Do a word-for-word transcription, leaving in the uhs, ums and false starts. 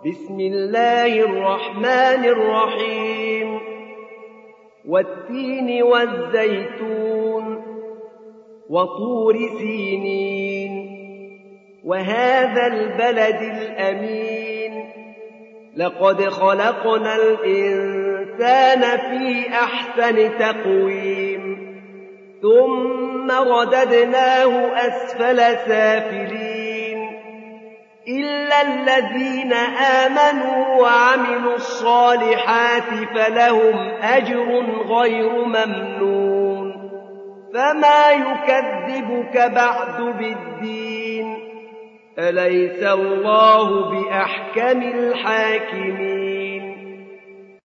بسم الله الرحمن الرحيم والتين والزيتون وطور سينين وهذا البلد الأمين لقد خلقنا الإنسان في أحسن تقويم ثم رددناه أسفل سافلين إلا الذين آمنوا وعملوا الصالحات فلهم أجر غير ممنون فما يكذبك بعد بالدين أليس الله بأحكم الحاكمين